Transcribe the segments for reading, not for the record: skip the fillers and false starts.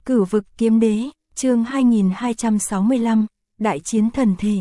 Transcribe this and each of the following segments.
Cửu vực kiếm đế, chương 2265, Đại chiến thần thể.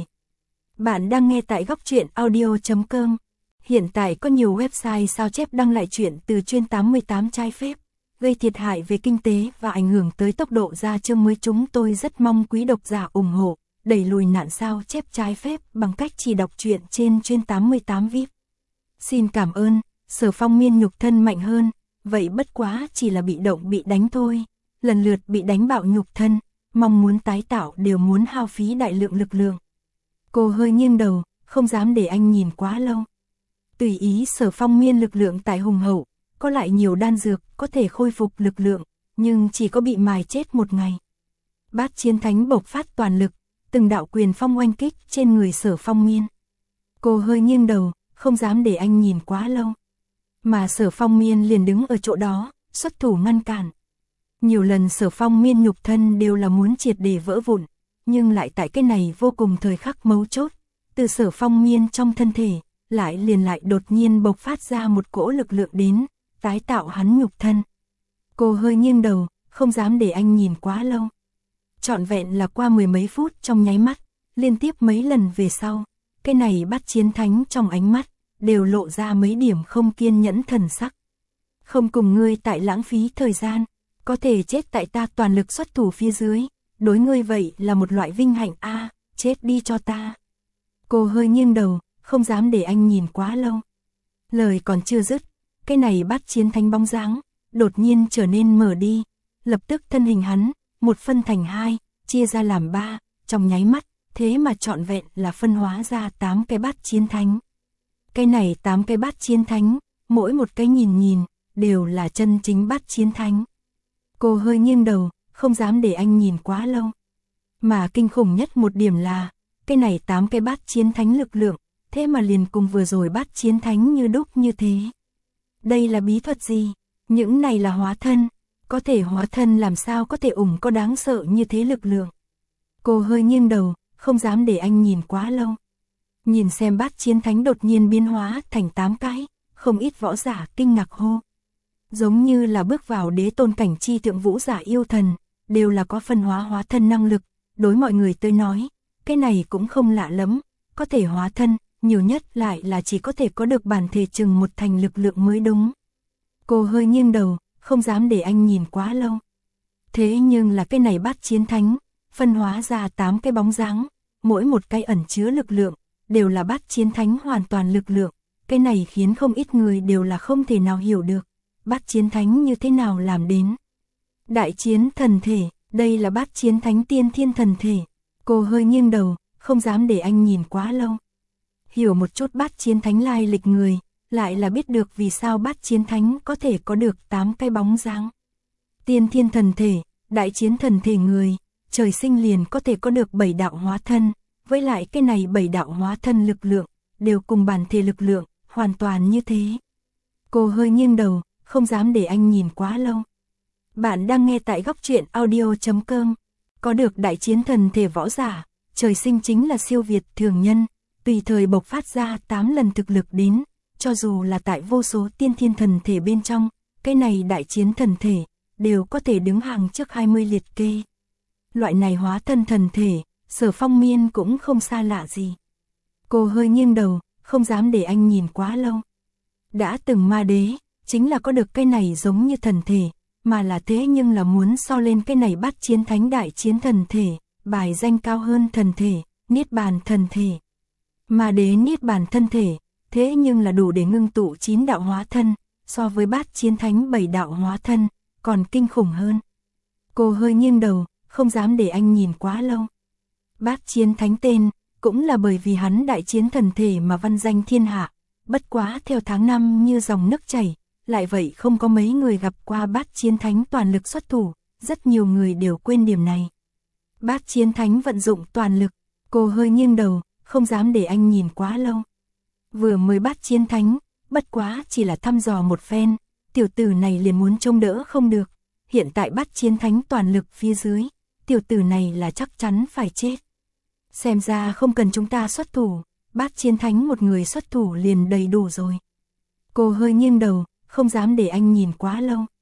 Bạn đang nghe tại góc truyện audio.com. Hiện tại có nhiều website sao chép đăng lại truyện từ chuyên 88 trái phép, gây thiệt hại về kinh tế và ảnh hưởng tới tốc độ ra chương mới. Chúng tôi rất mong quý độc giả ủng hộ, đẩy lùi nạn sao chép trái phép bằng cách chỉ đọc truyện trên chuyên 88 VIP. Xin cảm ơn. Sở Phong Miên nhục thân mạnh hơn, vậy bất quá chỉ là bị động bị đánh thôi, lần lượt bị đánh bạo nhục thân, mong muốn tái tạo đều muốn hao phí đại lượng lực lượng. Cô hơi nghiêng đầu, không dám để anh nhìn quá lâu. Tùy ý. Sở Phong Miên lực lượng tại hùng hậu, có lại nhiều đan dược có thể khôi phục lực lượng, nhưng chỉ có bị mài chết một ngày. Bát Chiến Thánh bộc phát toàn lực, từng đạo quyền phong oanh kích trên người Sở Phong Miên. Cô hơi nghiêng đầu, không dám để anh nhìn quá lâu. Mà Sở Phong Miên liền đứng ở chỗ đó, xuất thủ ngăn cản. Nhiều lần Sở Phong Miên nhục thân đều là muốn triệt để vỡ vụn, nhưng lại tại cái này vô cùng thời khắc mấu chốt, từ Sở Phong Miên trong thân thể, lại đột nhiên bộc phát ra một cỗ lực lượng đến, tái tạo hắn nhục thân. Cô hơi nghiêng đầu, không dám để anh nhìn quá lâu. Trọn vẹn là qua mười mấy phút trong nháy mắt, liên tiếp mấy lần về sau, cái này Bát Chiến Thánh trong ánh mắt đều lộ ra mấy điểm không kiên nhẫn thần sắc. Không cùng ngươi tại lãng phí thời gian, có thể chết tại ta toàn lực xuất thủ phía dưới, đối ngươi vậy là một loại vinh hạnh a, chết đi cho ta. Cô hơi nghiêng đầu, không dám để anh nhìn quá lâu. Lời còn chưa dứt, cái này Bát Chiến Thánh bóng dáng đột nhiên trở nên mở đi, lập tức thân hình hắn một phân thành hai, chia ra làm ba, trong nháy mắt, thế mà trọn vẹn là phân hóa ra 8 cái Bát Chiến Thánh. Cái này 8 cái Bát Chiến Thánh, mỗi một cái nhìn đều là chân chính Bát Chiến Thánh. Cô hơi nghiêng đầu, không dám để anh nhìn quá lâu. Mà kinh khủng nhất một điểm là, cái này 8 cái Bát Chiến Thánh lực lượng, thế mà liền cùng vừa rồi Bát Chiến Thánh như đúc như thế. Đây là bí thuật gì? Những này là hóa thân, có thể hóa thân làm sao có thể có đáng sợ như thế lực lượng. Cô hơi nghiêng đầu, không dám để anh nhìn quá lâu. Nhìn xem Bát Chiến Thánh đột nhiên biến hóa thành 8 cái, không ít võ giả kinh ngạc hô. Giống như là bước vào đế tôn cảnh chi thượng vũ giả yêu thần, đều là có phân hóa thân năng lực, đối mọi người tới nói, cái này cũng không lạ lắm, có thể hóa thân, nhiều nhất lại là chỉ có thể có được bản thể chừng một thành lực lượng mới đúng. Cô hơi nghiêng đầu, không dám để anh nhìn quá lâu. Thế nhưng là cái này Bát Chiến Thánh, phân hóa ra 8 cái bóng dáng, mỗi một cái ẩn chứa lực lượng, đều là Bát Chiến Thánh hoàn toàn lực lượng, cái này khiến không ít người đều là không thể nào hiểu được, Bát Chiến Thánh như thế nào làm đến. Đại chiến thần thể, đây là Bát Chiến Thánh tiên thiên thần thể. Cô hơi nghiêng đầu, không dám để anh nhìn quá lâu. Hiểu một chút Bát Chiến Thánh lai lịch người, lại là biết được vì sao Bát Chiến Thánh có thể có được 8 cái bóng dáng. Tiên thiên thần thể, đại chiến thần thể người, trời sinh liền có thể có được 7 đạo hóa thân, với lại cái này 7 đạo hóa thân lực lượng, đều cùng bản thể lực lượng, hoàn toàn như thế. Cô hơi nghiêng đầu, không dám để anh nhìn quá lâu. Bạn đang nghe tại góc truyện audio.com. Có được đại chiến thần thể võ giả, trời sinh chính là siêu việt thường nhân, tùy thời bộc phát ra 8 lần thực lực đến, cho dù là tại vô số tiên thiên thần thể bên trong, cái này đại chiến thần thể, đều có thể đứng hàng trước 20 liệt kê. Loại này hóa thân thần thể, Sở Phong Miên cũng không xa lạ gì. Cô hơi nghiêng đầu, không dám để anh nhìn quá lâu. Đã từng ma đế, chính là có được cái này giống như thần thể, mà là thế nhưng là muốn so lên cái này Bát Chiến Thánh đại chiến thần thể, bài danh cao hơn thần thể, Niết Bàn thần thể. Ma đế Niết Bàn thân thể, thế nhưng là đủ để ngưng tụ 9 đạo hóa thân, so với Bát Chiến Thánh 7 đạo hóa thân, còn kinh khủng hơn. Cô hơi nghiêng đầu, không dám để anh nhìn quá lâu. Bát Chiến Thánh tên, cũng là bởi vì hắn đại chiến thần thể mà văn danh thiên hạ, bất quá theo tháng năm như dòng nước chảy, lại vậy không có mấy người gặp qua Bát Chiến Thánh toàn lực xuất thủ, rất nhiều người đều quên điểm này. Bát Chiến Thánh vận dụng toàn lực, cô hơi nghiêng đầu, không dám để anh nhìn quá lâu. Vừa mới Bát Chiến Thánh, bất quá chỉ là thăm dò một phen, tiểu tử này liền muốn trông đỡ không được, hiện tại Bát Chiến Thánh toàn lực phía dưới, tiểu tử này là chắc chắn phải chết. Xem ra không cần chúng ta xuất thủ, Bát Chiến Thánh một người xuất thủ liền đầy đủ rồi. Cô hơi nghiêng đầu, không dám để anh nhìn quá lâu.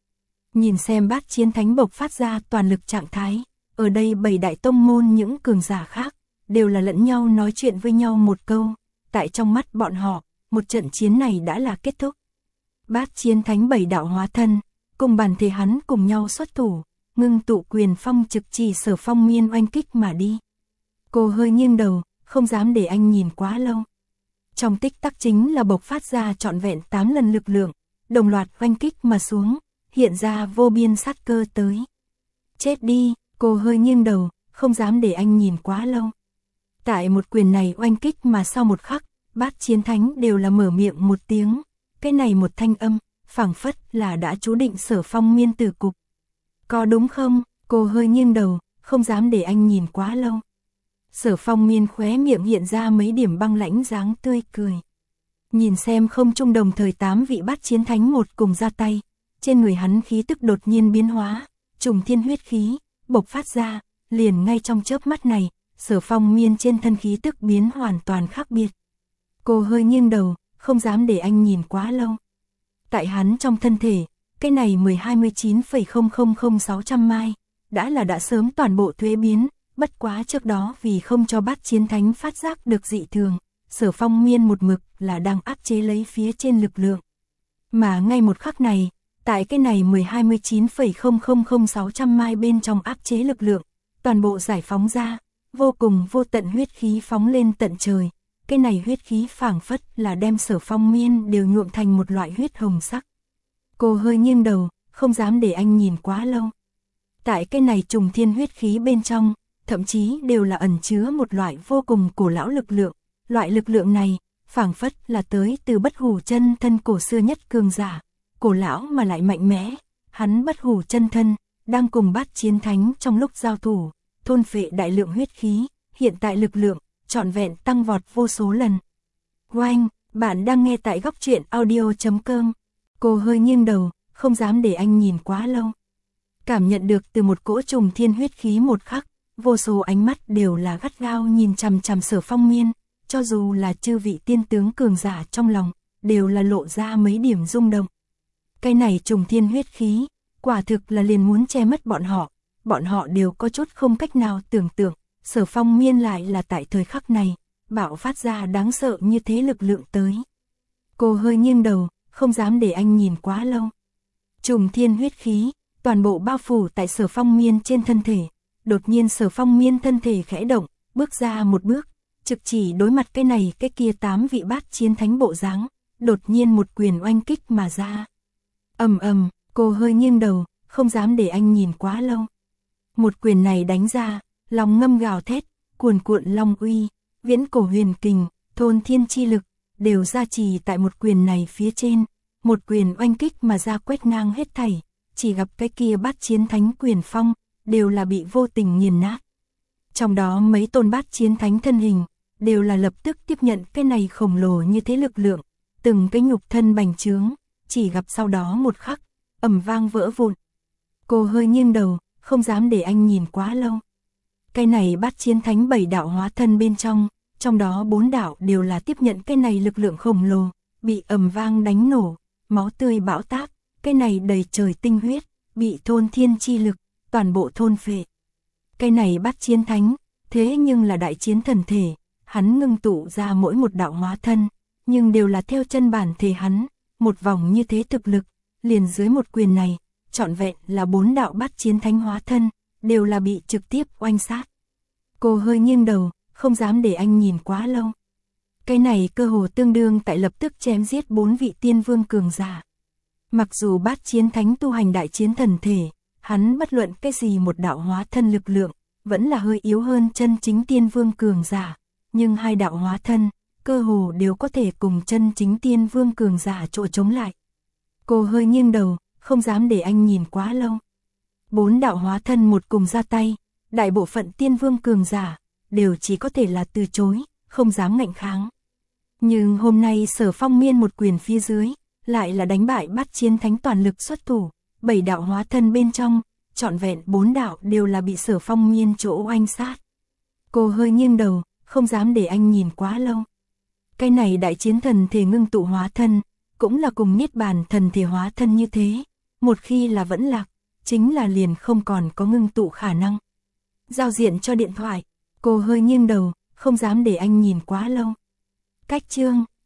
Nhìn xem Bát Chiến Thánh bộc phát ra toàn lực trạng thái, ở đây 7 đại tông môn những cường giả khác, đều là lẫn nhau nói chuyện với nhau một câu, tại trong mắt bọn họ, một trận chiến này đã là kết thúc. Bát Chiến Thánh 7 đạo hóa thân, cùng bản thể hắn cùng nhau xuất thủ, ngưng tụ quyền phong trực chỉ Sở Phong Miên oanh kích mà đi. Cô hơi nghiêng đầu, không dám để anh nhìn quá lâu. Trong tích tắc chính là bộc phát ra trọn vẹn 8 lần lực lượng, đồng loạt oanh kích mà xuống, hiện ra vô biên sát cơ tới. Chết đi, cô hơi nghiêng đầu, không dám để anh nhìn quá lâu. Tại một quyền này oanh kích mà sau một khắc, Bát Chiến Thánh đều là mở miệng một tiếng, cái này một thanh âm, phảng phất là đã chú định Sở Phong Miên tử cục. Có đúng không? Cô hơi nghiêng đầu, không dám để anh nhìn quá lâu. Sở Phong Miên khóe miệng hiện ra mấy điểm băng lãnh dáng tươi cười. Nhìn xem không trung đồng thời 8 vị Bát Chiến Thánh một cùng ra tay, trên người hắn khí tức đột nhiên biến hóa, trùng thiên huyết khí, bộc phát ra, liền ngay trong chớp mắt này, Sở Phong Miên trên thân khí tức biến hoàn toàn khác biệt. Cô hơi nghiêng đầu, không dám để anh nhìn quá lâu. Tại hắn trong thân thể, cái này 1029,000600 mai, đã sớm toàn bộ thuế biến, bất quá trước đó vì không cho Bát Chiến Thánh phát giác được dị thường, Sở Phong Miên một mực là đang áp chế lấy phía trên lực lượng. Mà ngay một khắc này, tại cái này 1029,000600 mai bên trong áp chế lực lượng, toàn bộ giải phóng ra, vô cùng vô tận huyết khí phóng lên tận trời. Cái này huyết khí phảng phất là đem Sở Phong Miên đều nhuộm thành một loại huyết hồng sắc. Cô hơi nghiêng đầu, không dám để anh nhìn quá lâu. Tại cái này trùng thiên huyết khí bên trong, thậm chí đều là ẩn chứa một loại vô cùng cổ lão lực lượng. Loại lực lượng này, phảng phất là tới từ Bất Hủ chân thân cổ xưa nhất cường giả, cổ lão mà lại mạnh mẽ. Hắn Bất Hủ chân thân, đang cùng Bát Chiến Thánh trong lúc giao thủ, thôn phệ đại lượng huyết khí, hiện tại lực lượng trọn vẹn tăng vọt vô số lần. Oanh, bạn đang nghe tại góc truyện audio.com. Cô hơi nghiêng đầu, không dám để anh nhìn quá lâu. Cảm nhận được từ một cỗ trùng thiên huyết khí một khắc, vô số ánh mắt đều là gắt gao nhìn chằm chằm Sở Phong Miên, cho dù là chư vị tiên tướng cường giả trong lòng, đều là lộ ra mấy điểm rung động. Cái này trùng thiên huyết khí, quả thực là liền muốn che mất bọn họ đều có chút không cách nào tưởng tượng. Sở Phong Miên lại là tại thời khắc này, bạo phát ra đáng sợ như thế lực lượng tới. Cô hơi nghiêng đầu, không dám để anh nhìn quá lâu. Trùng thiên huyết khí, toàn bộ bao phủ tại Sở Phong Miên trên thân thể. Đột nhiên Sở Phong Miên thân thể khẽ động, bước ra một bước, trực chỉ đối mặt cái này cái kia 8 vị Bát Chiến Thánh bộ dáng, đột nhiên một quyền oanh kích mà ra. Ầm ầm, cô hơi nghiêng đầu, không dám để anh nhìn quá lâu. Một quyền này đánh ra, lòng ngâm gào thét, cuồn cuộn long uy, viễn cổ huyền kình, thôn thiên chi lực, đều gia trì tại một quyền này phía trên. Một quyền oanh kích mà ra quét ngang hết thảy, chỉ gặp cái kia Bát Chiến Thánh quyền phong, đều là bị vô tình nghiền nát. Trong đó mấy tôn Bát Chiến Thánh thân hình, đều là lập tức tiếp nhận cái này khổng lồ như thế lực lượng, từng cái nhục thân bành trướng, chỉ gặp sau đó một khắc, ầm vang vỡ vụn. Cô hơi nghiêng đầu, không dám để anh nhìn quá lâu. Cái này Bát Chiến Thánh 7 đạo hóa thân bên trong đó 4 đạo đều là tiếp nhận cái này lực lượng khổng lồ, bị ầm vang đánh nổ, máu tươi bão táp, cái này đầy trời tinh huyết, bị thôn thiên chi lực, toàn bộ thôn phệ. Cái này Bát Chiến Thánh, thế nhưng là đại chiến thần thể, hắn ngưng tụ ra mỗi một đạo hóa thân, nhưng đều là theo chân bản thể hắn, một vòng như thế thực lực, liền dưới một quyền này, trọn vẹn là 4 đạo Bát Chiến Thánh hóa thân, đều là bị trực tiếp oanh sát. Cô hơi nghiêng đầu, không dám để anh nhìn quá lâu. Cái này cơ hồ tương đương tại lập tức chém giết 4 vị tiên vương cường giả. Mặc dù Bát Chiến Thánh tu hành đại chiến thần thể, hắn bất luận cái gì một đạo hóa thân lực lượng, vẫn là hơi yếu hơn chân chính tiên vương cường giả, nhưng hai đạo hóa thân, cơ hồ đều có thể cùng chân chính tiên vương cường giả chỗ chống lại. Cô hơi nghiêng đầu, không dám để anh nhìn quá lâu. 4 đạo hóa thân một cùng ra tay, đại bộ phận tiên vương cường giả, đều chỉ có thể là từ chối, không dám ngạnh kháng. Nhưng hôm nay Sở Phong Miên một quyền phía dưới, lại là đánh bại Bát Chiến Thánh toàn lực xuất thủ, 7 đạo hóa thân bên trong, trọn vẹn 4 đạo đều là bị Sở Phong Miên chỗ oanh sát. Cô hơi nghiêng đầu, không dám để anh nhìn quá lâu. Cái này đại chiến thần thể ngưng tụ hóa thân, cũng là cùng Niết Bàn thần thể hóa thân như thế, một khi là vẫn lạc, chính là liền không còn có ngưng tụ khả năng. Giao diện cho điện thoại, cô hơi nghiêng đầu, không dám để anh nhìn quá lâu. Cách chương